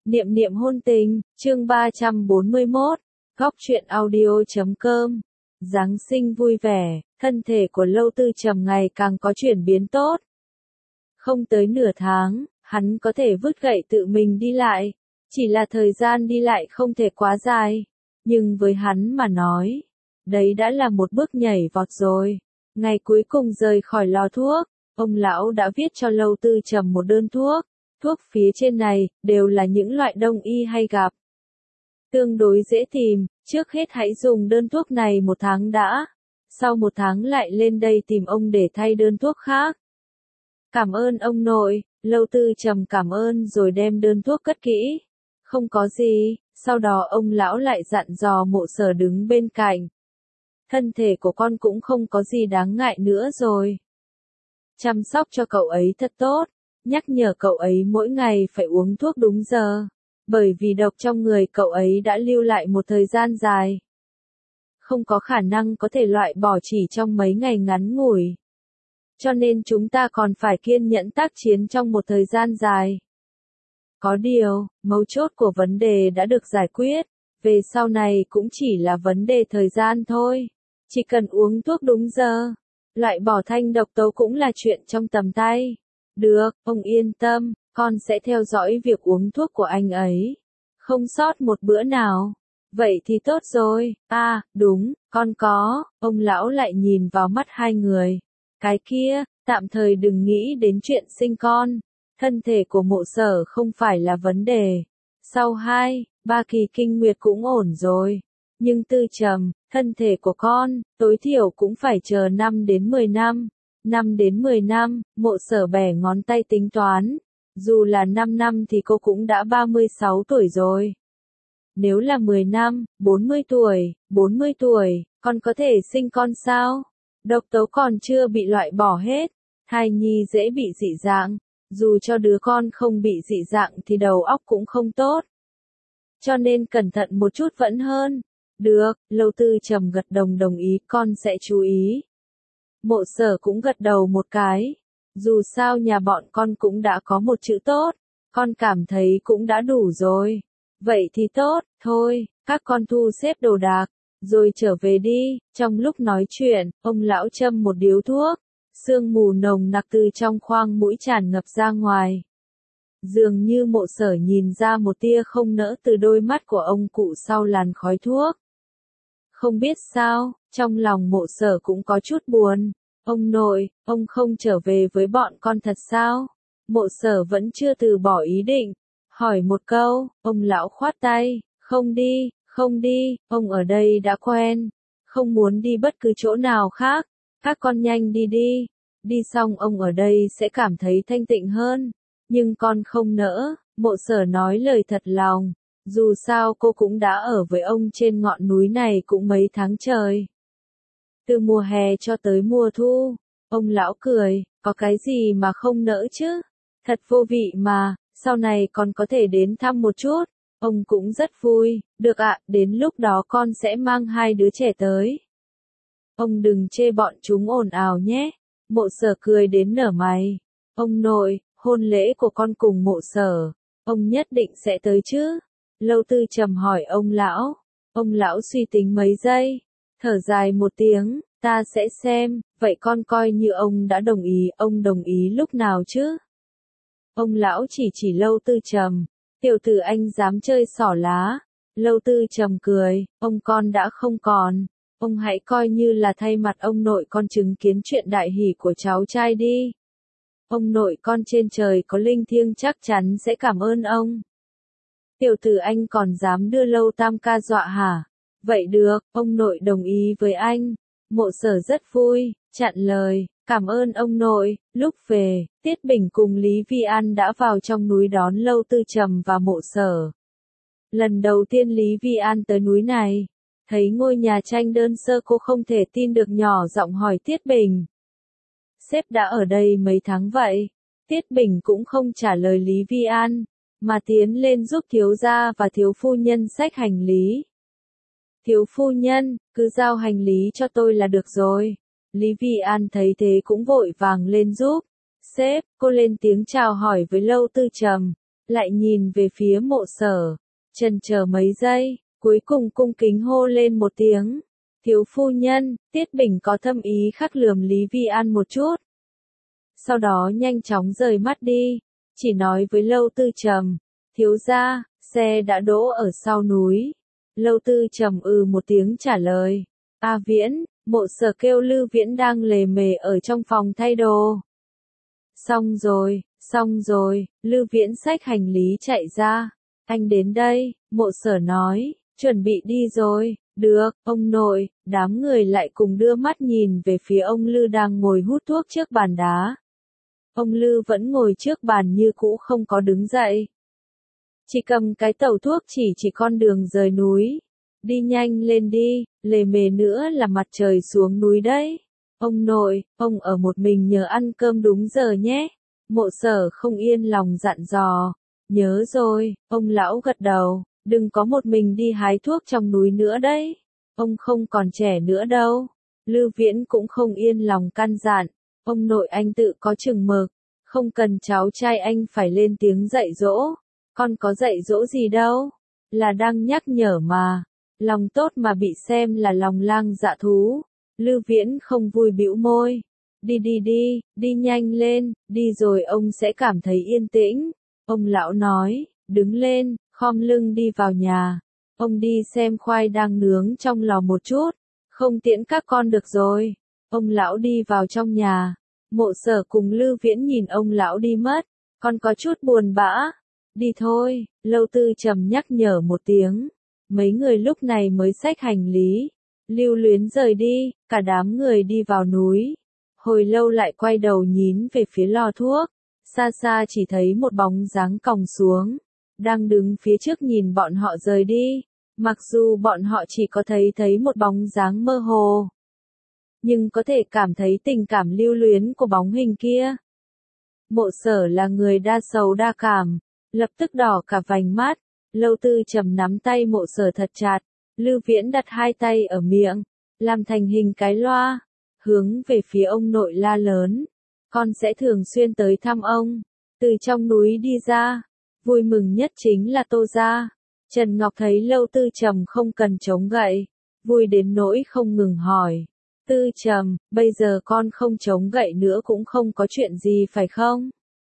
Niệm niệm hôn tình, chương 341, góc truyện audio.com. Giáng sinh vui vẻ, thân thể của Lâu Tư Trầm ngày càng có chuyển biến tốt. Không tới nửa tháng, hắn có thể vứt gậy tự mình đi lại. Chỉ là thời gian đi lại không thể quá dài. Nhưng với hắn mà nói, đấy đã là một bước nhảy vọt rồi. Ngày cuối cùng rời khỏi lò thuốc, ông lão đã viết cho Lâu Tư Trầm một đơn thuốc. Thuốc phía trên này, đều là những loại đông y hay gặp. Tương đối dễ tìm, trước hết hãy dùng đơn thuốc này 1 tháng đã. Sau 1 tháng lại lên đây tìm ông để thay đơn thuốc khác. Cảm ơn ông nội, Lâu Tư Trầm cảm ơn rồi đem đơn thuốc cất kỹ. Không có gì, sau đó ông lão lại dặn dò Mộ Sở đứng bên cạnh. Thân thể của con cũng không có gì đáng ngại nữa rồi. Chăm sóc cho cậu ấy thật tốt. Nhắc nhở cậu ấy mỗi ngày phải uống thuốc đúng giờ, bởi vì độc trong người cậu ấy đã lưu lại một thời gian dài. Không có khả năng có thể loại bỏ chỉ trong mấy ngày ngắn ngủi. Cho nên chúng ta còn phải kiên nhẫn tác chiến trong một thời gian dài. Có điều, mấu chốt của vấn đề đã được giải quyết, về sau này cũng chỉ là vấn đề thời gian thôi. Chỉ cần uống thuốc đúng giờ, loại bỏ thanh độc tố cũng là chuyện trong tầm tay. Được, ông yên tâm, con sẽ theo dõi việc uống thuốc của anh ấy. Không sót một bữa nào. Vậy thì tốt rồi, đúng, con có, ông lão lại nhìn vào mắt hai người. Cái kia, tạm thời đừng nghĩ đến chuyện sinh con. Thân thể của Mộ Sở không phải là vấn đề. Sau 2-3 kỳ kinh nguyệt cũng ổn rồi. Nhưng Tư Trầm, thân thể của con, tối thiểu cũng phải chờ 5 đến 10 năm. 5 đến 10 năm, Mộ Sở bẻ ngón tay tính toán. Dù là 5 năm thì cô cũng đã 36 tuổi rồi. Nếu là 10 năm, 40 tuổi, con có thể sinh con sao? Độc tố còn chưa bị loại bỏ hết. Thai nhi dễ bị dị dạng. Dù cho đứa con không bị dị dạng thì đầu óc cũng không tốt. Cho nên cẩn thận một chút vẫn hơn. Được, Lâu Tư Trầm gật đầu đồng ý, con sẽ chú ý. Mộ Sở cũng gật đầu một cái. Dù sao nhà bọn con cũng đã có một chữ tốt, con cảm thấy cũng đã đủ rồi. Vậy thì tốt, thôi, các con thu xếp đồ đạc, rồi trở về đi. Trong lúc nói chuyện, ông lão châm một điếu thuốc, sương mù nồng nặc từ trong khoang mũi tràn ngập ra ngoài. Dường như Mộ Sở nhìn ra một tia không nỡ từ đôi mắt của ông cụ sau làn khói thuốc. Không biết sao, trong lòng Mộ Sở cũng có chút buồn. Ông nội, ông không trở về với bọn con thật sao? Mộ Sở vẫn chưa từ bỏ ý định. Hỏi một câu, ông lão khoát tay, không đi, ông ở đây đã quen. Không muốn đi bất cứ chỗ nào khác. Các con nhanh đi đi. Đi xong ông ở đây sẽ cảm thấy thanh tịnh hơn. Nhưng con không nỡ, Mộ Sở nói lời thật lòng. Dù sao cô cũng đã ở với ông trên ngọn núi này cũng mấy tháng trời. Từ mùa hè cho tới mùa thu, ông lão cười, có cái gì mà không nỡ chứ? Thật vô vị mà, sau này còn có thể đến thăm một chút. Ông cũng rất vui, được ạ, đến lúc đó con sẽ mang 2 đứa trẻ tới. Ông đừng chê bọn chúng ồn ào nhé. Mộ Sở cười đến nở mày. Ông nội, hôn lễ của con cùng Mộ Sở, ông nhất định sẽ tới chứ? Lâu Tư Trầm hỏi ông lão. Ông lão suy tính mấy giây, thở dài một tiếng, ta sẽ xem, vậy con coi như ông đã đồng ý, ông đồng ý lúc nào chứ? Ông lão chỉ Lâu Tư Trầm, tiểu tử anh dám chơi xỏ lá. Lâu Tư Trầm cười, ông con đã không còn, ông hãy coi như là thay mặt ông nội con chứng kiến chuyện đại hỷ của cháu trai đi. Ông nội con trên trời có linh thiêng chắc chắn sẽ cảm ơn ông. Tiểu tử anh còn dám đưa Lâu Tam ca dọa hả? Vậy được, ông nội đồng ý với anh. Mộ Sở rất vui, chặn lời, cảm ơn ông nội. Lúc về, Tiết Bình cùng Lý Vi An đã vào trong núi đón Lâu Tư Trầm và Mộ Sở. Lần đầu tiên Lý Vi An tới núi này, thấy ngôi nhà tranh đơn sơ cô không thể tin được nhỏ giọng hỏi Tiết Bình. Sếp đã ở đây mấy tháng vậy? Tiết Bình cũng không trả lời Lý Vi An, mà tiến lên giúp thiếu gia và thiếu phu nhân xách hành lý. Thiếu phu nhân, cứ giao hành lý cho tôi là được rồi. Lý Vi An thấy thế cũng vội vàng lên giúp. Sếp, cô lên tiếng chào hỏi với Lâu Tư Trầm. lại nhìn về phía Mộ Sở, chần chờ mấy giây, cuối cùng cung kính hô lên một tiếng. Thiếu phu nhân, Tiết Bình có thâm ý khắc lườm Lý Vi An một chút. Sau đó nhanh chóng rời mắt đi, chỉ nói với Lâu Tư Trầm, thiếu gia, xe đã đỗ ở sau núi. Lâu Tư Trầm một tiếng trả lời. A Viễn, Mộ Sở kêu Lư Viễn đang lề mề ở trong phòng thay đồ. Xong rồi, Lư Viễn xách hành lý chạy ra. Anh đến đây, Mộ Sở nói, chuẩn bị đi rồi. Được, ông nội, đám người lại cùng đưa mắt nhìn về phía ông Lư đang ngồi hút thuốc trước bàn đá. Ông Lư vẫn ngồi trước bàn như cũ không có đứng dậy. Chỉ cầm cái tẩu thuốc chỉ con đường rời núi. Đi nhanh lên đi, lề mề nữa là mặt trời xuống núi đấy. Ông nội, ông ở một mình nhớ ăn cơm đúng giờ nhé. Mộ Sở không yên lòng dặn dò. Nhớ rồi, ông lão gật đầu. Đừng có một mình đi hái thuốc trong núi nữa đấy. Ông không còn trẻ nữa đâu. Lư Viễn cũng không yên lòng căn dặn. Ông nội anh tự có chừng mực. Không cần cháu trai anh phải lên tiếng dạy dỗ. Con có dạy dỗ gì đâu. Là đang nhắc nhở mà. Lòng tốt mà bị xem là lòng lang dạ thú. Lư Viễn không vui bĩu môi. Đi nhanh lên, đi rồi ông sẽ cảm thấy yên tĩnh. Ông lão nói, đứng lên, khom lưng đi vào nhà. Ông đi xem khoai đang nướng trong lò một chút. Không tiễn các con được rồi. Ông lão đi vào trong nhà. Mộ Sở cùng Lư Viễn nhìn ông lão đi mất. Con có chút buồn bã. Đi thôi, Lâu Tư Trầm nhắc nhở một tiếng. Mấy người lúc này mới xách hành lý. Lưu luyến rời đi, cả đám người đi vào núi. Hồi lâu lại quay đầu nhìn về phía lò thuốc. Xa xa chỉ thấy một bóng dáng còng xuống. Đang đứng phía trước nhìn bọn họ rời đi. Mặc dù bọn họ chỉ có thấy một bóng dáng mơ hồ. Nhưng có thể cảm thấy tình cảm lưu luyến của bóng hình kia. Mộ Sở là người đa sầu đa cảm. Lập tức đỏ cả vành mắt. Lâu Tư Trầm nắm tay Mộ Sở thật chặt. Lư Viễn đặt hai tay ở miệng. Làm thành hình cái loa. Hướng về phía ông nội la lớn. Con sẽ thường xuyên tới thăm ông. Từ trong núi đi ra. Vui mừng nhất chính là Tô gia. Trần Ngọc thấy Lâu Tư Trầm không cần chống gậy. Vui đến nỗi không ngừng hỏi. Tư Trầm, bây giờ con không chống gậy nữa cũng không có chuyện gì phải không?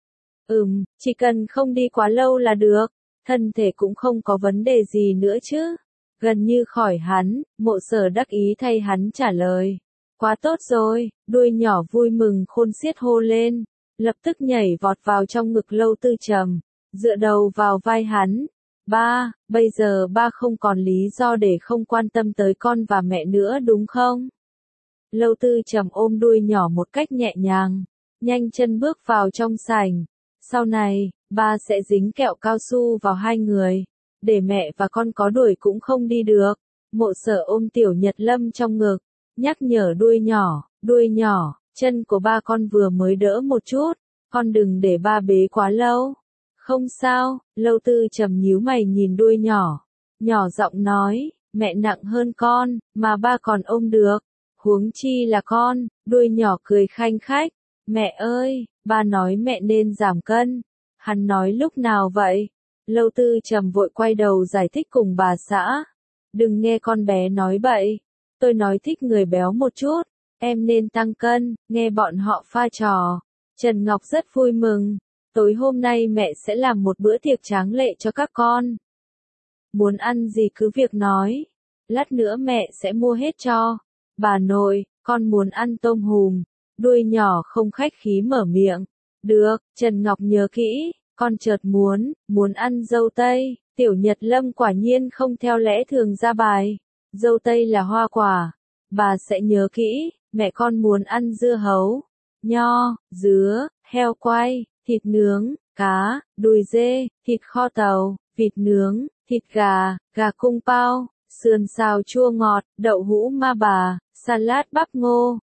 Chỉ cần không đi quá lâu là được. Thân thể cũng không có vấn đề gì nữa chứ. Gần như khỏi hắn, Mộ Sở đắc ý thay hắn trả lời. Quá tốt rồi, đuôi nhỏ vui mừng khôn xiết hô lên. Lập tức nhảy vọt vào trong ngực Lâu Tư Trầm. Dựa đầu vào vai hắn. Ba, bây giờ ba không còn lý do để không quan tâm tới con và mẹ nữa đúng không? Lâu Tư Trầm ôm đuôi nhỏ một cách nhẹ nhàng. Nhanh chân bước vào trong sảnh. Sau này, ba sẽ dính kẹo cao su vào hai người. Để mẹ và con có đuổi cũng không đi được. Mộ Sở ôm Tiểu Nhật Lâm trong ngực. Nhắc nhở đuôi nhỏ, chân của ba con vừa mới đỡ một chút. Con đừng để ba bế quá lâu. Không sao, Lâu Tư Trầm nhíu mày nhìn đuôi nhỏ. Nhỏ giọng nói, mẹ nặng hơn con, mà ba còn ôm được. Huống chi là con, đuôi nhỏ cười khanh khách. Mẹ ơi, ba nói mẹ nên giảm cân. Hắn nói lúc nào vậy? Lâu Tư Trầm vội quay đầu giải thích cùng bà xã. Đừng nghe con bé nói bậy. Tôi nói thích người béo một chút. Em nên tăng cân, nghe bọn họ pha trò. Trần Ngọc rất vui mừng. Tối hôm nay mẹ sẽ làm một bữa tiệc tráng lệ cho các con. Muốn ăn gì cứ việc nói. Lát nữa mẹ sẽ mua hết cho. Bà nội, con muốn ăn tôm hùm. Đuôi nhỏ không khách khí mở miệng. Được, Trần Ngọc nhớ kỹ. Con chợt muốn ăn dâu tây. Tiểu Nhật Lâm quả nhiên không theo lẽ thường ra bài. Dâu tây là hoa quả. Bà sẽ nhớ kỹ. Mẹ con muốn ăn dưa hấu, nho, dứa, heo quay, thịt nướng, cá, đùi dê, thịt kho tàu, vịt nướng, thịt gà, gà cung pao, sườn xào chua ngọt, đậu hũ ma bà, salad bắp ngô.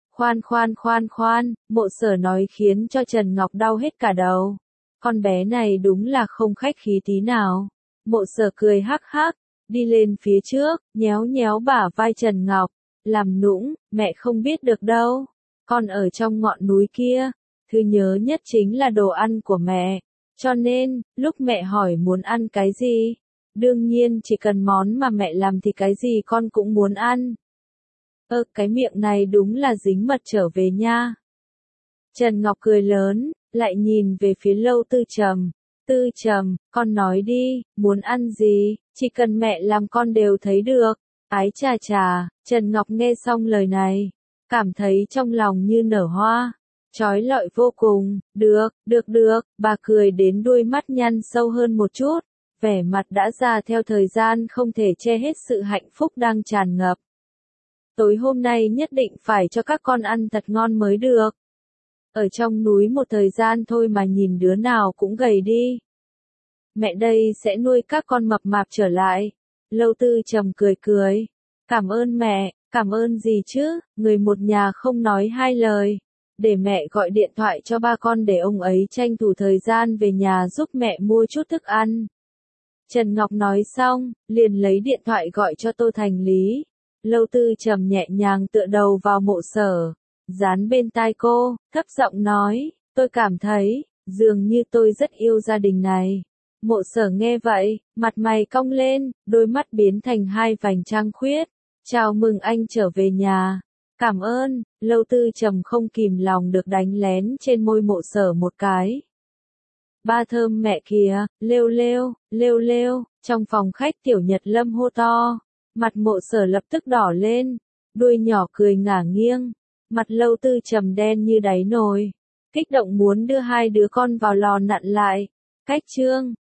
Khoan, Mộ Sở nói khiến cho Trần Ngọc đau hết cả đầu. Con bé này đúng là không khách khí tí nào. Mộ Sở cười hắc hắc, đi lên phía trước, nhéo nhéo bả vai Trần Ngọc, làm nũng, mẹ không biết được đâu. Con ở trong ngọn núi kia, thứ nhớ nhất chính là đồ ăn của mẹ. Cho nên, lúc mẹ hỏi muốn ăn cái gì, đương nhiên chỉ cần món mà mẹ làm thì cái gì con cũng muốn ăn. Cái miệng này đúng là dính mật trở về nha. Trần Ngọc cười lớn, lại nhìn về phía Lâu Tư Trầm. Tư Trầm, con nói đi, muốn ăn gì, chỉ cần mẹ làm con đều thấy được. Ái chà chà, Trần Ngọc nghe xong lời này, cảm thấy trong lòng như nở hoa, chói lọi vô cùng. Được, bà cười đến đuôi mắt nhăn sâu hơn một chút, vẻ mặt đã già theo thời gian không thể che hết sự hạnh phúc đang tràn ngập. Tối hôm nay nhất định phải cho các con ăn thật ngon mới được. Ở trong núi một thời gian thôi mà nhìn đứa nào cũng gầy đi. Mẹ đây sẽ nuôi các con mập mạp trở lại. Lâu Tư Trầm cười cười. Cảm ơn mẹ, cảm ơn gì chứ, người một nhà không nói hai lời. Để mẹ gọi điện thoại cho ba con để ông ấy tranh thủ thời gian về nhà giúp mẹ mua chút thức ăn. Trần Ngọc nói xong, liền lấy điện thoại gọi cho Tô Thành Lý. Lâu Tư Trầm nhẹ nhàng tựa đầu vào Mộ Sở, dán bên tai cô, thấp giọng nói, tôi cảm thấy, dường như tôi rất yêu gia đình này. Mộ Sở nghe vậy, mặt mày cong lên, đôi mắt biến thành hai vành trăng khuyết. Chào mừng anh trở về nhà. Cảm ơn, Lâu Tư Trầm không kìm lòng được đánh lén trên môi Mộ Sở một cái. Ba thơm mẹ kìa, lêu lêu, trong phòng khách Tiểu Nhật Lâm hô to. Mặt Mộ Sở lập tức đỏ lên, đuôi nhỏ cười ngả nghiêng, mặt Lâu Tư Trầm đen như đáy nồi, kích động muốn đưa hai đứa con vào lò nặn lại. Cách chương